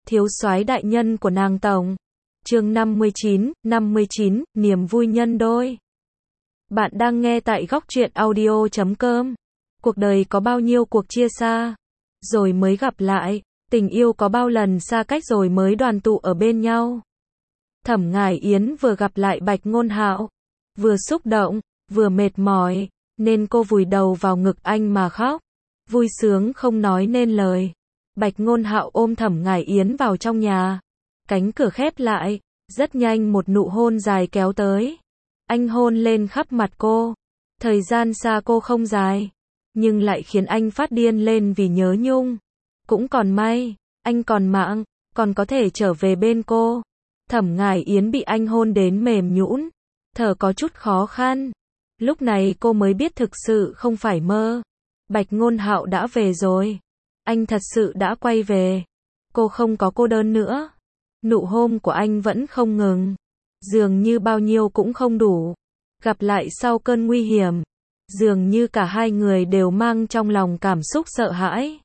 thiếu soái đại nhân của nàng tổng. Chương 59, niềm vui nhân đôi. Bạn đang nghe tại góc truyện audio.com. Cuộc đời có bao nhiêu cuộc chia xa, rồi mới gặp lại, tình yêu có bao lần xa cách rồi mới đoàn tụ ở bên nhau. Thẩm Ngải Yến vừa gặp lại Bạch Ngôn Hạo, vừa xúc động, vừa mệt mỏi, nên cô vùi đầu vào ngực anh mà khóc, vui sướng không nói nên lời. Bạch Ngôn Hạo ôm Thẩm Ngải Yến vào trong nhà, cánh cửa khép lại, rất nhanh một nụ hôn dài kéo tới. Anh hôn lên khắp mặt cô. Thời gian xa cô không dài, nhưng lại khiến anh phát điên lên vì nhớ nhung. Cũng còn may, anh còn mạng, còn có thể trở về bên cô. Thẩm Ngải Yến bị anh hôn đến mềm nhũn, thở có chút khó khăn. Lúc này cô mới biết thực sự không phải mơ. Bạch Ngôn Hạo đã về rồi. Anh thật sự đã quay về. Cô không có cô đơn nữa. Nụ hôn của anh vẫn không ngừng. Dường như bao nhiêu cũng không đủ. Gặp lại sau cơn nguy hiểm. Dường như cả hai người đều mang trong lòng cảm xúc sợ hãi.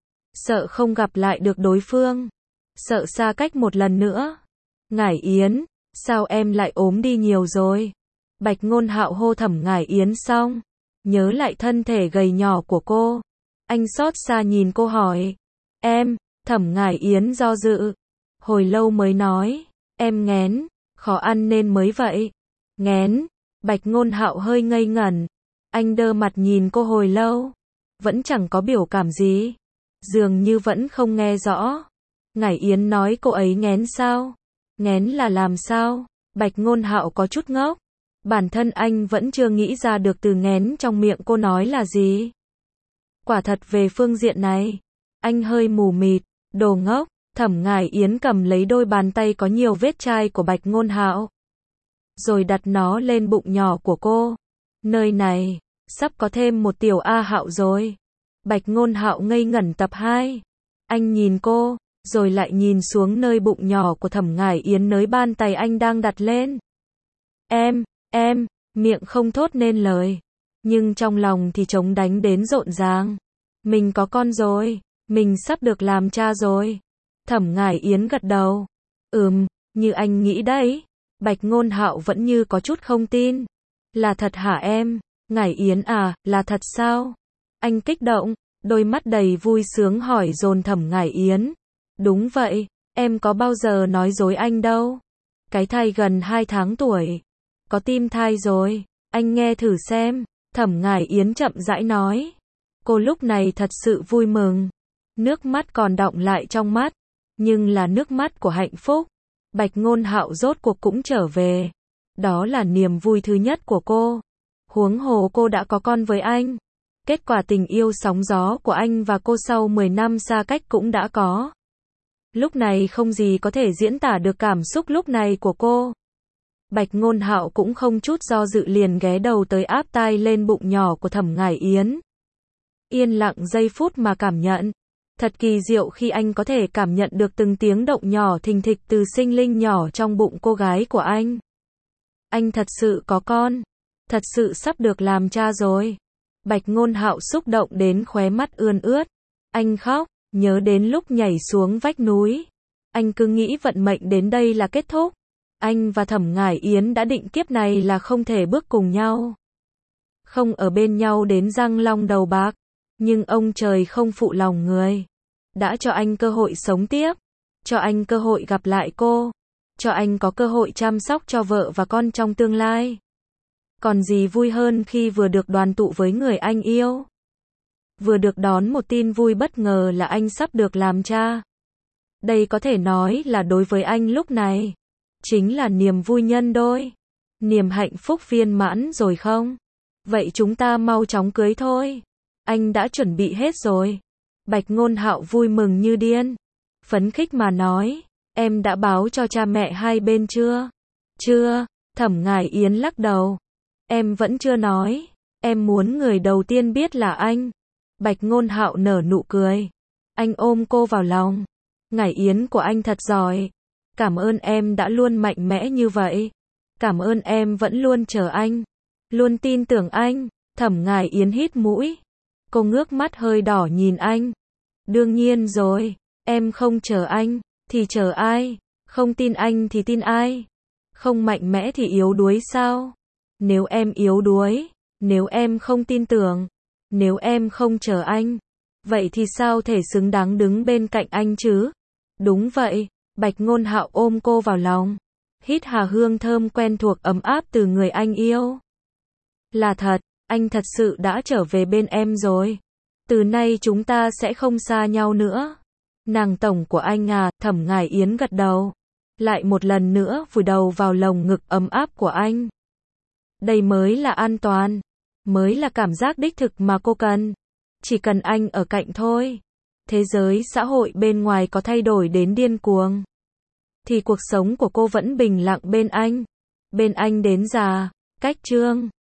Sợ không gặp lại được đối phương. Sợ xa cách một lần nữa. Ngải Yến, sao em lại ốm đi nhiều rồi? Bạch Ngôn Hạo hô Thẩm Ngải Yến xong, nhớ lại thân thể gầy nhỏ của cô. Anh xót xa nhìn cô hỏi. Em, Thẩm Ngải Yến do dự. Hồi lâu mới nói, em nghén, khó ăn nên mới vậy. Nghén, Bạch Ngôn Hạo hơi ngây ngẩn. Anh đơ mặt nhìn cô hồi lâu, vẫn chẳng có biểu cảm gì. Dường như vẫn không nghe rõ. Ngải Yến nói cô ấy nghén sao? Nghén là làm sao? Bạch Ngôn Hạo có chút ngốc. Bản thân anh vẫn chưa nghĩ ra được từ nghén trong miệng cô nói là gì. Quả thật về phương diện này, anh hơi mù mịt, đồ ngốc. Thẩm Ngải Yến cầm lấy đôi bàn tay có nhiều vết chai của Bạch Ngôn Hạo, rồi đặt nó lên bụng nhỏ của cô. Nơi này, sắp có thêm một tiểu A Hạo rồi. Bạch Ngôn Hạo ngây ngẩn tập 2. Anh nhìn cô, rồi lại nhìn xuống nơi bụng nhỏ của Thẩm Ngải Yến nơi bàn tay anh đang đặt lên. Em, miệng không thốt nên lời. Nhưng trong lòng thì trống đánh đến rộn ràng. Mình có con rồi, mình sắp được làm cha rồi. Thẩm Ngải Yến gật đầu. Như anh nghĩ đấy. Bạch Ngôn Hạo vẫn như có chút không tin. Là thật hả em? Ngải Yến à, là thật sao? Anh kích động, đôi mắt đầy vui sướng hỏi dồn Thẩm Ngải Yến. Đúng vậy, em có bao giờ nói dối anh đâu. Cái thai gần 2 tháng tuổi. Có tim thai rồi, anh nghe thử xem. Thẩm Ngải Yến chậm rãi nói. Cô lúc này thật sự vui mừng. Nước mắt còn đọng lại trong mắt, nhưng là nước mắt của hạnh phúc. Bạch Ngôn Hạo rốt cuộc cũng trở về. Đó là niềm vui thứ nhất của cô. Huống hồ cô đã có con với anh. Kết quả tình yêu sóng gió của anh và cô sau 10 năm xa cách cũng đã có. Lúc này không gì có thể diễn tả được cảm xúc lúc này của cô. Bạch Ngôn Hạo cũng không chút do dự liền ghé đầu tới áp tai lên bụng nhỏ của Thẩm Ngải Yến. Yên lặng giây phút mà cảm nhận. Thật kỳ diệu khi anh có thể cảm nhận được từng tiếng động nhỏ thình thịch từ sinh linh nhỏ trong bụng cô gái của anh. Anh thật sự có con. Thật sự sắp được làm cha rồi. Bạch Ngôn Hạo xúc động đến khóe mắt ươn ướt. Anh khóc, nhớ đến lúc nhảy xuống vách núi. Anh cứ nghĩ vận mệnh đến đây là kết thúc. Anh và Thẩm Ngải Yến đã định kiếp này là không thể bước cùng nhau. Không ở bên nhau đến răng long đầu bạc. Nhưng ông trời không phụ lòng người. Đã cho anh cơ hội sống tiếp. Cho anh cơ hội gặp lại cô. Cho anh có cơ hội chăm sóc cho vợ và con trong tương lai. Còn gì vui hơn khi vừa được đoàn tụ với người anh yêu. Vừa được đón một tin vui bất ngờ là anh sắp được làm cha. Đây có thể nói là đối với anh lúc này, chính là niềm vui nhân đôi. Niềm hạnh phúc viên mãn rồi không? Vậy chúng ta mau chóng cưới thôi. Anh đã chuẩn bị hết rồi. Bạch Ngôn Hạo vui mừng như điên. Phấn khích mà nói. Em đã báo cho cha mẹ hai bên chưa? Chưa. Thẩm Ngải Yến lắc đầu. Em vẫn chưa nói. Em muốn người đầu tiên biết là anh. Bạch Ngôn Hạo nở nụ cười. Anh ôm cô vào lòng. Ngải Yến của anh thật giỏi. Cảm ơn em đã luôn mạnh mẽ như vậy. Cảm ơn em vẫn luôn chờ anh. Luôn tin tưởng anh. Thẩm Ngải Yến hít mũi. Cô ngước mắt hơi đỏ nhìn anh. Đương nhiên rồi, em không chờ anh. thì chờ ai? Không tin anh thì tin ai? Không mạnh mẽ thì yếu đuối sao? Nếu em yếu đuối, nếu em không tin tưởng, nếu em không chờ anh, vậy thì sao thể xứng đáng đứng bên cạnh anh chứ? Đúng vậy, Bạch Ngôn Hạo ôm cô vào lòng, hít hà hương thơm quen thuộc ấm áp từ người anh yêu. Là thật, anh thật sự đã trở về bên em rồi. Từ nay chúng ta sẽ không xa nhau nữa. Nàng tổng của anh à, Thẩm Ngải Yến gật đầu. Lại một lần nữa vùi đầu vào lồng ngực ấm áp của anh. Đây mới là an toàn, mới là cảm giác đích thực mà cô cần. Chỉ cần anh ở cạnh thôi. Thế giới xã hội bên ngoài có thay đổi đến điên cuồng, thì cuộc sống của cô vẫn bình lặng bên anh. Bên anh đến già, cách chương